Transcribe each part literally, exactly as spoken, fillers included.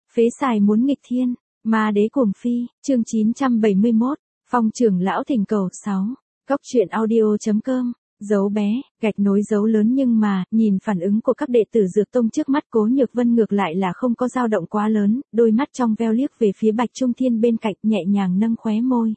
Phế xài muốn nghịch thiên, ma đế cuồng phi, chương chín trăm bảy mươi mốt, Phong trưởng lão thỉnh cầu sáu, Cốc truyện audio chấm com, dấu bé, gạch nối dấu lớn nhưng mà, nhìn phản ứng của các đệ tử Dược Tông trước mắt Cố Nhược Vân ngược lại là không có dao động quá lớn, đôi mắt trong veo liếc về phía Bạch Trung Thiên bên cạnh nhẹ nhàng nâng khóe môi.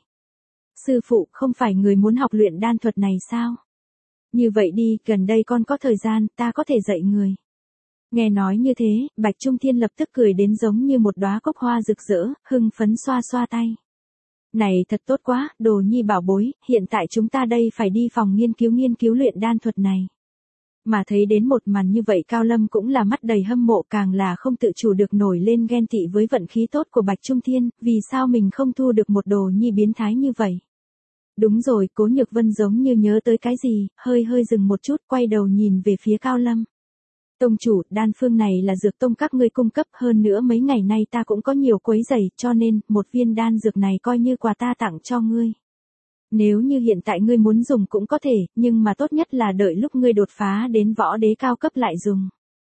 Sư phụ, không phải người muốn học luyện đan thuật này sao? Như vậy đi, gần đây con có thời gian, ta có thể dạy người. Nghe nói như thế, Bạch Trung Thiên lập tức cười đến giống như một đóa cúc hoa rực rỡ, hưng phấn xoa xoa tay. Này thật tốt quá, Đồ Nhi bảo bối, hiện tại chúng ta đây phải đi phòng nghiên cứu nghiên cứu luyện đan thuật này. Mà thấy đến một màn như vậy Cao Lâm cũng là mắt đầy hâm mộ, càng là không tự chủ được nổi lên ghen tị với vận khí tốt của Bạch Trung Thiên, vì sao mình không thu được một Đồ Nhi biến thái như vậy. Đúng rồi, Cố Nhược Vân giống như nhớ tới cái gì, hơi hơi dừng một chút, quay đầu nhìn về phía Cao Lâm. Tông chủ, đan phương này là Dược Tông các ngươi cung cấp, hơn nữa mấy ngày nay ta cũng có nhiều quấy rầy, cho nên, một viên đan dược này coi như quà ta tặng cho ngươi. Nếu như hiện tại ngươi muốn dùng cũng có thể, nhưng mà tốt nhất là đợi lúc ngươi đột phá đến võ đế cao cấp lại dùng.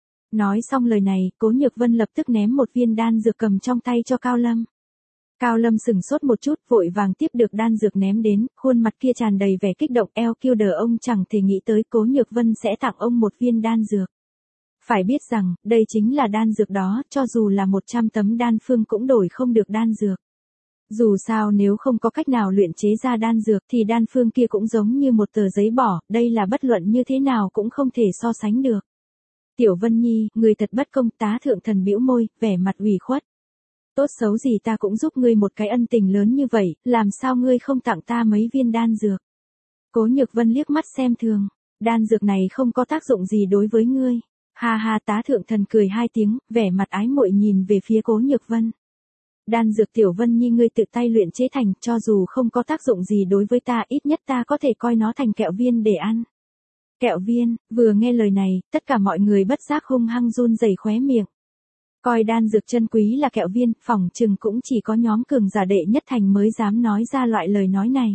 Nói xong lời này, Cố Nhược Vân lập tức ném một viên đan dược cầm trong tay cho Cao Lâm. Cao Lâm sừng sốt một chút, vội vàng tiếp được đan dược ném đến, khuôn mặt kia tràn đầy vẻ kích động, eo kiêu đờ, ông chẳng thể nghĩ tới Cố Nhược Vân sẽ tặng ông một viên đan dược. Phải biết rằng, đây chính là đan dược đó, cho dù là một trăm tấm đan phương cũng đổi không được đan dược. Dù sao nếu không có cách nào luyện chế ra đan dược thì đan phương kia cũng giống như một tờ giấy bỏ, đây là bất luận như thế nào cũng không thể so sánh được. Tiểu Vân Nhi, người thật bất công, Tá Thượng Thần bĩu môi, vẻ mặt ủy khuất. Tốt xấu gì ta cũng giúp ngươi một cái ân tình lớn như vậy, làm sao ngươi không tặng ta mấy viên đan dược. Cố Nhược Vân liếc mắt xem thường, đan dược này không có tác dụng gì đối với ngươi. Ha ha, Tá Thượng Thần cười hai tiếng, vẻ mặt ái muội nhìn về phía Cố Nhược Vân. Đan dược Tiểu Vân Nhi ngươi tự tay luyện chế thành, cho dù không có tác dụng gì đối với ta, ít nhất ta có thể coi nó thành kẹo viên để ăn. Kẹo viên, vừa nghe lời này, tất cả mọi người bất giác hung hăng run rẩy khóe miệng. Coi đan dược chân quý là kẹo viên, phỏng chừng cũng chỉ có nhóm cường giả đệ nhất thành mới dám nói ra loại lời nói này.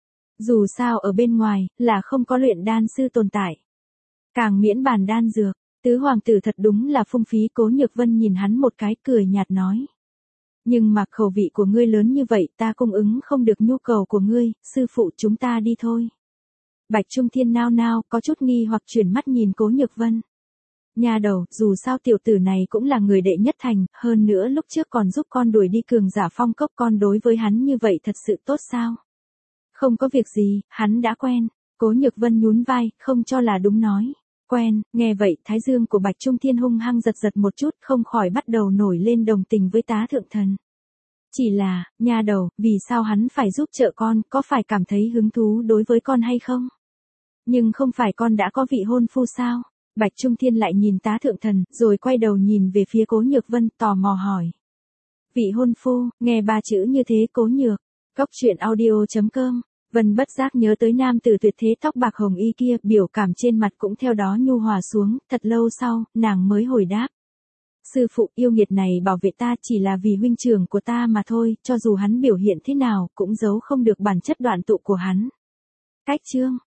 Dù sao ở bên ngoài, là không có luyện đan sư tồn tại. Càng miễn bàn đan dược. Tứ hoàng tử thật đúng là phung phí. Cố Nhược Vân nhìn hắn một cái, cười nhạt nói. Nhưng mà khẩu vị của ngươi lớn như vậy, ta cung ứng không được nhu cầu của ngươi, sư phụ, chúng ta đi thôi. Bạch Trung Thiên nao nao, có chút nghi hoặc chuyển mắt nhìn Cố Nhược Vân. Nhà đầu, dù sao tiểu tử này cũng là người đệ nhất thành, hơn nữa lúc trước còn giúp con đuổi đi cường giả Phong Cốc, con đối với hắn như vậy thật sự tốt sao? Không có việc gì, hắn đã quen. Cố Nhược Vân nhún vai, không cho là đúng nói. Quen, nghe vậy, thái dương của Bạch Trung Thiên hung hăng giật giật một chút, không khỏi bắt đầu nổi lên đồng tình với Tá Thượng Thần. Chỉ là, nha đầu, vì sao hắn phải giúp trợ con, có phải cảm thấy hứng thú đối với con hay không? Nhưng không phải con đã có vị hôn phu sao? Bạch Trung Thiên lại nhìn Tá Thượng Thần, rồi quay đầu nhìn về phía Cố Nhược Vân, tò mò hỏi. Vị hôn phu, nghe ba chữ như thế Cố Nhược. Cốc truyện audio chấm com. Vân bất giác nhớ tới nam tử tuyệt thế tóc bạc hồng y kia, biểu cảm trên mặt cũng theo đó nhu hòa xuống, thật lâu sau, nàng mới hồi đáp. Sư phụ, yêu nghiệt này bảo vệ ta chỉ là vì huynh trưởng của ta mà thôi, cho dù hắn biểu hiện thế nào, cũng giấu không được bản chất đoạn tụ của hắn. Cách chương.